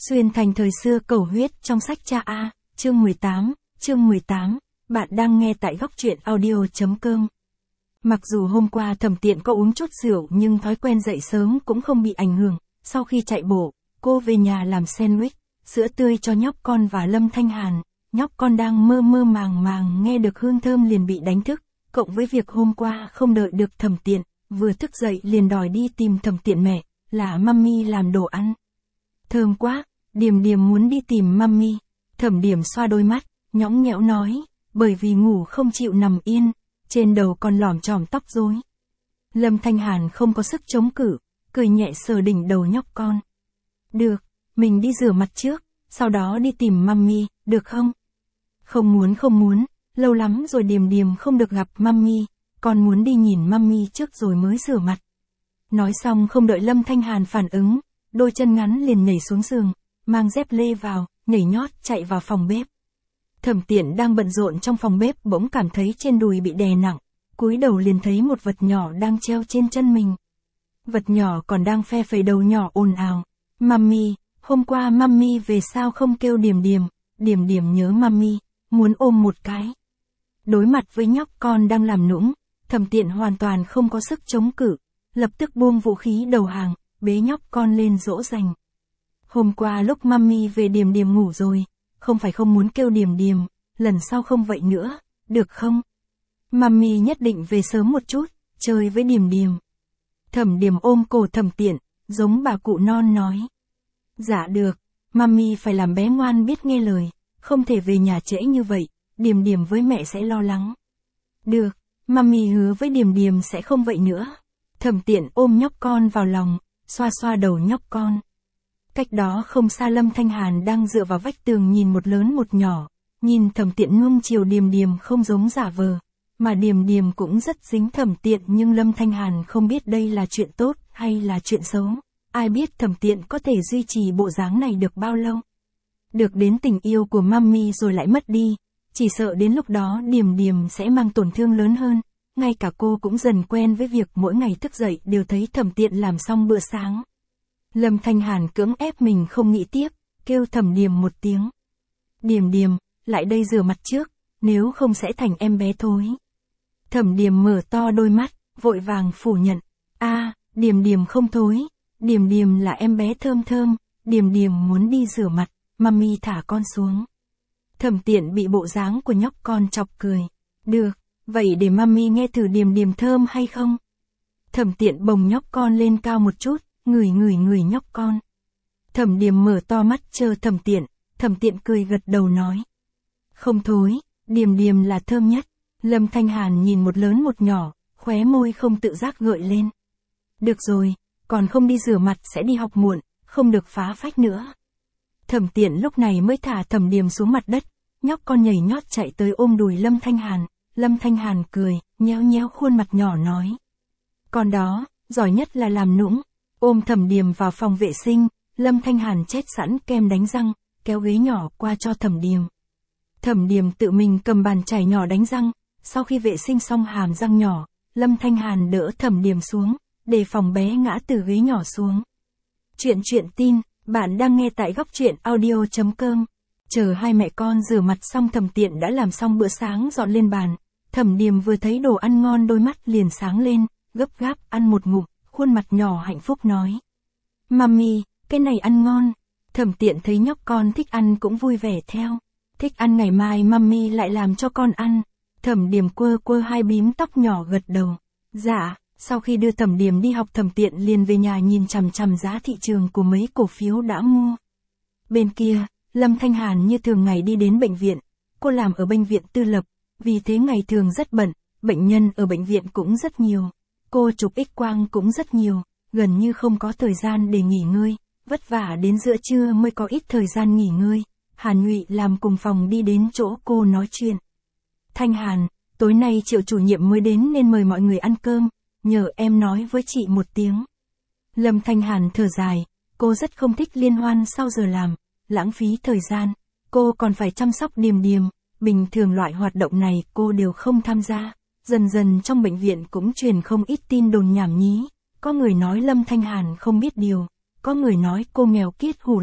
Xuyên thành thời xưa cầu huyết trong sách cha A, chương 18, bạn đang nghe tại góc truyện audio.com. Mặc dù hôm qua Thẩm Tiện có uống chút rượu nhưng thói quen dậy sớm cũng không bị ảnh hưởng, sau khi chạy bộ, cô về nhà làm sandwich, sữa tươi cho nhóc con và Lâm Thanh Hàn, nhóc con đang mơ mơ màng màng nghe được hương thơm liền bị đánh thức, cộng với việc hôm qua không đợi được Thẩm Tiện, vừa thức dậy liền đòi đi tìm Thẩm Tiện mẹ, là mummy làm đồ ăn. Thơm quá, Điềm Điềm muốn đi tìm mummy. Thẩm Điềm xoa đôi mắt, nhõng nhẽo nói, bởi vì ngủ không chịu nằm yên, trên đầu còn lỏm chỏm tóc rối. Lâm Thanh Hàn không có sức chống cự, cười nhẹ sờ đỉnh đầu nhóc con. Được, mình đi rửa mặt trước, sau đó đi tìm mummy, được không? Không muốn, lâu lắm rồi Điềm Điềm không được gặp mummy, con muốn đi nhìn mummy trước rồi mới rửa mặt. Nói xong không đợi Lâm Thanh Hàn phản ứng, đôi chân ngắn liền nhảy xuống giường, mang dép lê vào, nhảy nhót chạy vào phòng bếp. Thẩm Tiện đang bận rộn trong phòng bếp bỗng cảm thấy trên đùi bị đè nặng, cúi đầu liền thấy một vật nhỏ đang treo trên chân mình. Vật nhỏ còn đang phe phẩy đầu nhỏ ồn ào. Mummy, hôm qua mummy về sao không kêu Điềm Điềm, Điềm Điềm nhớ mummy, muốn ôm một cái. Đối mặt với nhóc con đang làm nũng, Thẩm Tiện hoàn toàn không có sức chống cự, lập tức buông vũ khí đầu hàng, bế nhóc con lên dỗ dành. Hôm qua lúc mummy về Điềm Điềm ngủ rồi, không phải không muốn kêu Điềm Điềm, lần sau không vậy nữa, được không? Mummy nhất định về sớm một chút, chơi với Điềm Điềm. Thẩm Điềm ôm cổ Thẩm Tiện, giống bà cụ non nói. Dạ được, mummy phải làm bé ngoan biết nghe lời, không thể về nhà trễ như vậy, Điềm Điềm với mẹ sẽ lo lắng. Được, mummy hứa với Điềm Điềm sẽ không vậy nữa. Thẩm Tiện ôm nhóc con vào lòng, xoa xoa đầu nhóc con. Cách đó không xa Lâm Thanh Hàn đang dựa vào vách tường nhìn một lớn một nhỏ, nhìn Thẩm Tiện nuông chiều Điềm Điềm không giống giả vờ, mà Điềm Điềm cũng rất dính Thẩm Tiện nhưng Lâm Thanh Hàn không biết đây là chuyện tốt hay là chuyện xấu, ai biết Thẩm Tiện có thể duy trì bộ dáng này được bao lâu. Được đến tình yêu của mummy rồi lại mất đi, chỉ sợ đến lúc đó Điềm Điềm sẽ mang tổn thương lớn hơn, ngay cả cô cũng dần quen với việc mỗi ngày thức dậy đều thấy Thẩm Tiện làm xong bữa sáng. Lâm Thanh Hàn cưỡng ép mình không nghĩ tiếp, kêu Thẩm Điềm một tiếng. Điềm Điềm, lại đây rửa mặt trước, nếu không sẽ thành em bé thối. Thẩm Điềm mở to đôi mắt, vội vàng phủ nhận. Điềm Điềm không thối, Điềm Điềm là em bé thơm thơm, Điềm Điềm muốn đi rửa mặt, mummy thả con xuống. Thẩm Tiện bị bộ dáng của nhóc con chọc cười. Được, vậy để mummy nghe thử Điềm Điềm thơm hay không? Thẩm Tiện bồng nhóc con lên cao một chút, ngửi nhóc con. Thẩm Điềm mở to mắt chờ Thẩm Tiện cười gật đầu nói. Không thối, Điềm Điềm là thơm nhất. Lâm Thanh Hàn nhìn một lớn một nhỏ, khóe môi không tự giác gợi lên. Được rồi, còn không đi rửa mặt sẽ đi học muộn, không được phá phách nữa. Thẩm Tiện lúc này mới thả Thẩm Điềm xuống mặt đất, nhóc con nhảy nhót chạy tới ôm đùi Lâm Thanh Hàn. Lâm Thanh Hàn cười, nhéo nhéo khuôn mặt nhỏ nói. Con đó, giỏi nhất là làm nũng. Ôm Thẩm Điềm vào phòng vệ sinh, Lâm Thanh Hàn chết sẵn kem đánh răng, kéo ghế nhỏ qua cho Thẩm Điềm. Thẩm Điềm tự mình cầm bàn chải nhỏ đánh răng, sau khi vệ sinh xong hàm răng nhỏ, Lâm Thanh Hàn đỡ Thẩm Điềm xuống, để phòng bé ngã từ ghế nhỏ xuống. Chuyện tin, bạn đang nghe tại góc truyện audio.com. Chờ hai mẹ con rửa mặt xong Thẩm Tiện đã làm xong bữa sáng dọn lên bàn. Thẩm Điềm vừa thấy đồ ăn ngon đôi mắt liền sáng lên, gấp gáp ăn một ngụm, khuôn mặt nhỏ hạnh phúc nói. Mummy, cái này ăn ngon. Thẩm Tiện thấy nhóc con thích ăn cũng vui vẻ theo. Thích ăn ngày mai mummy lại làm cho con ăn. Thẩm Điềm quơ hai bím tóc nhỏ gật đầu. Dạ, sau khi đưa Thẩm Điềm đi học Thẩm Tiện liền về nhà nhìn chằm chằm giá thị trường của mấy cổ phiếu đã mua. Bên kia, Lâm Thanh Hàn như thường ngày đi đến bệnh viện. Cô làm ở bệnh viện tư lập, vì thế ngày thường rất bận, bệnh nhân ở bệnh viện cũng rất nhiều. Cô chụp X-quang cũng rất nhiều, gần như không có thời gian để nghỉ ngơi, vất vả đến giữa trưa mới có ít thời gian nghỉ ngơi. Hàn Nhụy làm cùng phòng đi đến chỗ cô nói chuyện. Thanh Hàn, tối nay Triệu chủ nhiệm mới đến nên mời mọi người ăn cơm, nhờ em nói với chị một tiếng. Lâm Thanh Hàn thở dài, cô rất không thích liên hoan sau giờ làm, lãng phí thời gian, cô còn phải chăm sóc Điềm Điềm, bình thường loại hoạt động này cô đều không tham gia. Dần dần trong bệnh viện cũng truyền không ít tin đồn nhảm nhí, có người nói Lâm Thanh Hàn không biết điều, có người nói cô nghèo kiết hủ lậu,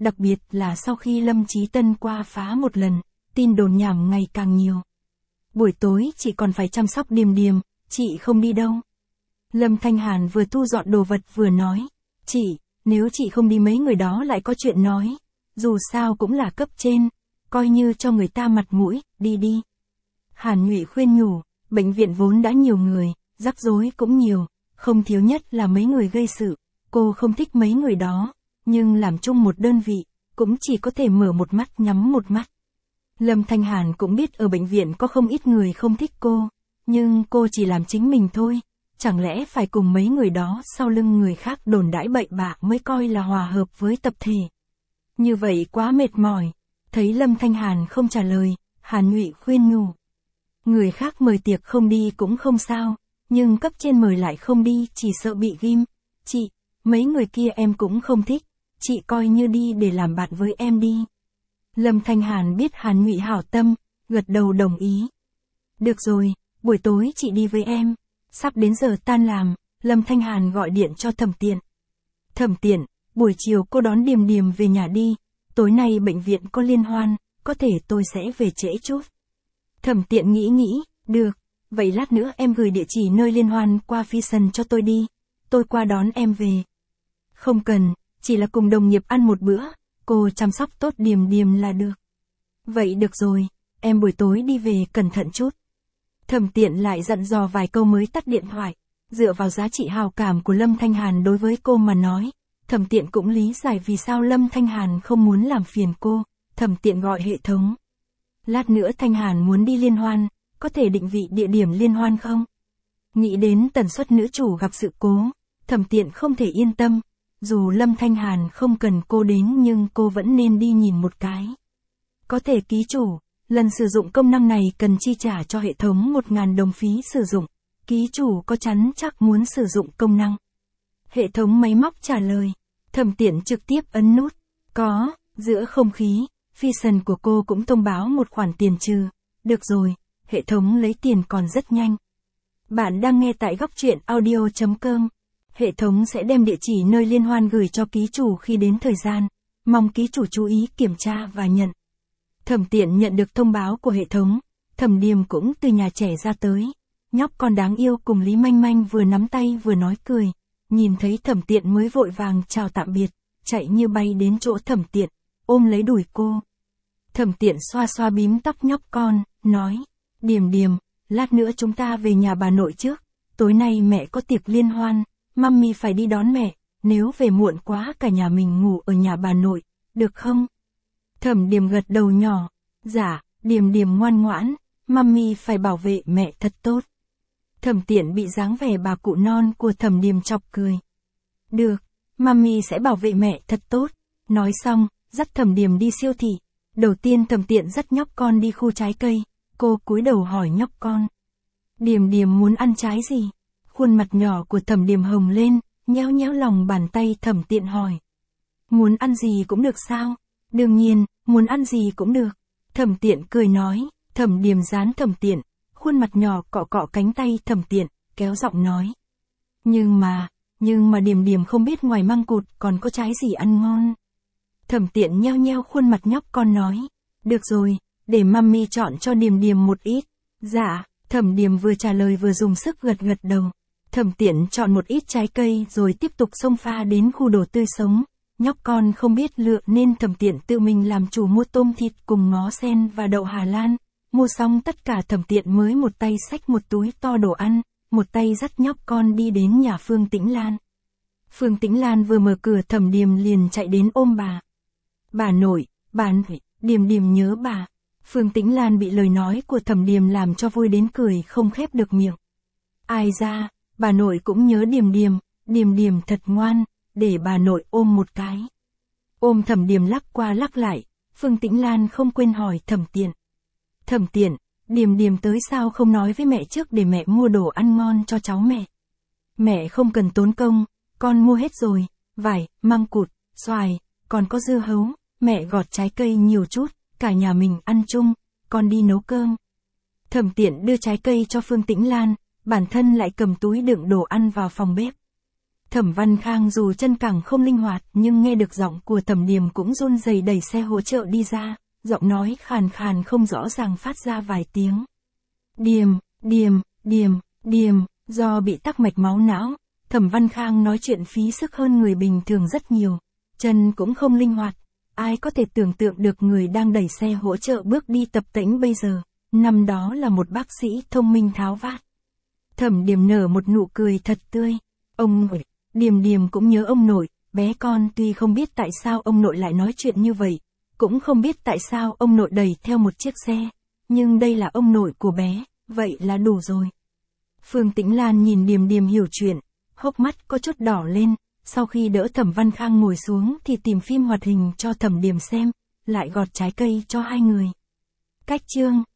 đặc biệt là sau khi Lâm Chí Tân qua phá một lần, tin đồn nhảm ngày càng nhiều. Buổi tối chị còn phải chăm sóc Điềm Điềm, chị không đi đâu. Lâm Thanh Hàn vừa thu dọn đồ vật vừa nói, chị, nếu chị không đi mấy người đó lại có chuyện nói, dù sao cũng là cấp trên, coi như cho người ta mặt mũi, đi đi. Hàn Nhụy khuyên nhủ, bệnh viện vốn đã nhiều người, rắc rối cũng nhiều, không thiếu nhất là mấy người gây sự, cô không thích mấy người đó, nhưng làm chung một đơn vị, cũng chỉ có thể mở một mắt nhắm một mắt. Lâm Thanh Hàn cũng biết ở bệnh viện có không ít người không thích cô, nhưng cô chỉ làm chính mình thôi, chẳng lẽ phải cùng mấy người đó sau lưng người khác đồn đãi bậy bạ mới coi là hòa hợp với tập thể. Như vậy quá mệt mỏi, thấy Lâm Thanh Hàn không trả lời, Hàn Nhụy khuyên nhủ. Người khác mời tiệc không đi cũng không sao, nhưng cấp trên mời lại không đi chỉ sợ bị ghim. Chị, mấy người kia em cũng không thích, chị coi như đi để làm bạn với em đi. Lâm Thanh Hàn biết Hàn Nhụy hảo tâm, gật đầu đồng ý. Được rồi, buổi tối chị đi với em. Sắp đến giờ tan làm, Lâm Thanh Hàn gọi điện cho Thẩm Tiện. Thẩm Tiện, buổi chiều cô đón Điềm Điềm về nhà đi, tối nay bệnh viện có liên hoan, có thể tôi sẽ về trễ chút. Thẩm Tiện nghĩ, được, vậy lát nữa em gửi địa chỉ nơi liên hoan qua Vision cho tôi đi, tôi qua đón em về. Không cần, chỉ là cùng đồng nghiệp ăn một bữa, cô chăm sóc tốt Điềm Điềm là được. Vậy được rồi, em buổi tối đi về cẩn thận chút. Thẩm Tiện lại dặn dò vài câu mới tắt điện thoại, dựa vào giá trị hào cảm của Lâm Thanh Hàn đối với cô mà nói, Thẩm Tiện cũng lý giải vì sao Lâm Thanh Hàn không muốn làm phiền cô, Thẩm Tiện gọi hệ thống. Lát nữa Thanh Hàn muốn đi liên hoan, có thể định vị địa điểm liên hoan không? Nghĩ đến tần suất nữ chủ gặp sự cố, Thẩm Tiện không thể yên tâm, dù Lâm Thanh Hàn không cần cô đến nhưng cô vẫn nên đi nhìn một cái. Có thể ký chủ, lần sử dụng công năng này cần chi trả cho hệ thống 1.000 đồng phí sử dụng, ký chủ có chắn chắc muốn sử dụng công năng? Hệ thống máy móc trả lời, Thẩm Tiện trực tiếp ấn nút, có, giữa không khí, Vision của cô cũng thông báo một khoản tiền trừ, được rồi, hệ thống lấy tiền còn rất nhanh. Bạn đang nghe tại góc truyện audio.com. Hệ thống sẽ đem địa chỉ nơi liên hoan gửi cho ký chủ khi đến thời gian, mong ký chủ chú ý kiểm tra và nhận. Thẩm Tiện nhận được thông báo của hệ thống, Thẩm Điềm cũng từ nhà trẻ ra tới, nhóc con đáng yêu cùng Lý Manh Manh vừa nắm tay vừa nói cười, nhìn thấy Thẩm Tiện mới vội vàng chào tạm biệt, chạy như bay đến chỗ Thẩm Tiện, ôm lấy đùi cô. Thẩm Tiện xoa xoa bím tóc nhóc con, nói, Điềm Điềm, lát nữa chúng ta về nhà bà nội trước, tối nay mẹ có tiệc liên hoan, mummy phải đi đón mẹ, nếu về muộn quá cả nhà mình ngủ ở nhà bà nội, được không? Thẩm Điềm gật đầu nhỏ, dạ, Điềm Điềm ngoan ngoãn, mummy phải bảo vệ mẹ thật tốt. Thẩm Tiện bị dáng vẻ bà cụ non của Thẩm Điềm chọc cười. Được, mummy sẽ bảo vệ mẹ thật tốt. Nói xong, dắt Thẩm Điềm đi siêu thị. Đầu tiên Thẩm Tiện dắt nhóc con đi khu trái cây, cô cúi đầu hỏi nhóc con. Điềm Điềm muốn ăn trái gì? Khuôn mặt nhỏ của Thẩm Điềm hồng lên, nhéo nhéo lòng bàn tay Thẩm Tiện hỏi. Muốn ăn gì cũng được sao? Đương nhiên, muốn ăn gì cũng được. Thẩm Tiện cười nói, Thẩm Điềm dán Thẩm Tiện, khuôn mặt nhỏ cọ cọ cánh tay Thẩm Tiện, kéo giọng nói. Nhưng mà Điềm Điềm không biết ngoài măng cụt còn có trái gì ăn ngon. Thẩm Tiện nheo nheo khuôn mặt nhóc con nói. Được rồi, để mummy chọn cho Điềm Điềm một ít. Dạ, Thẩm Điềm vừa trả lời vừa dùng sức gật gật đầu. Thẩm Tiện chọn một ít trái cây rồi tiếp tục xông pha đến khu đồ tươi sống. Nhóc con không biết lựa nên Thẩm Tiện tự mình làm chủ mua tôm thịt cùng ngó sen và đậu Hà Lan. Mua xong tất cả Thẩm Tiện mới một tay xách một túi to đồ ăn, một tay dắt nhóc con đi đến nhà Phương Tĩnh Lan. Phương Tĩnh Lan vừa mở cửa Thẩm Điềm liền chạy đến ôm bà. Bà nội, Điềm Điềm nhớ bà. Phương Tĩnh Lan bị lời nói của Thẩm Điềm làm cho vui đến cười không khép được miệng. Ai ra, bà nội cũng nhớ Điềm Điềm thật ngoan, để bà nội ôm một cái. Ôm Thẩm Điềm lắc qua lắc lại, Phương Tĩnh Lan không quên hỏi Thẩm Tiện. Thẩm Tiện, Điềm Điềm tới sao không nói với mẹ trước để mẹ mua đồ ăn ngon cho cháu mẹ. Mẹ không cần tốn công, con mua hết rồi, vải, măng cụt, xoài, còn có dưa hấu, mẹ gọt trái cây nhiều chút, cả nhà mình ăn chung, con đi nấu cơm. Thẩm Tiện đưa trái cây cho Phương Tĩnh Lan, bản thân lại cầm túi đựng đồ ăn vào phòng bếp. Thẩm Văn Khang dù chân càng không linh hoạt nhưng nghe được giọng của Thẩm Điềm cũng run rẩy đẩy xe hỗ trợ đi ra, giọng nói khàn khàn không rõ ràng phát ra vài tiếng. Điềm, Điềm, Điềm, Điềm, do bị tắc mạch máu não, Thẩm Văn Khang nói chuyện phí sức hơn người bình thường rất nhiều, chân cũng không linh hoạt. Ai có thể tưởng tượng được người đang đẩy xe hỗ trợ bước đi tập tễnh bây giờ, năm đó là một bác sĩ thông minh tháo vát. Thẩm Điềm nở một nụ cười thật tươi. Ông nội, Điềm Điềm cũng nhớ ông nội, bé con tuy không biết tại sao ông nội lại nói chuyện như vậy, cũng không biết tại sao ông nội đẩy theo một chiếc xe, nhưng đây là ông nội của bé, vậy là đủ rồi. Phương Tĩnh Lan nhìn Điềm Điềm hiểu chuyện, hốc mắt có chút đỏ lên, sau khi đỡ Thẩm Văn Khang ngồi xuống thì tìm phim hoạt hình cho Thẩm Điềm xem, lại gọt trái cây cho hai người. Cách chương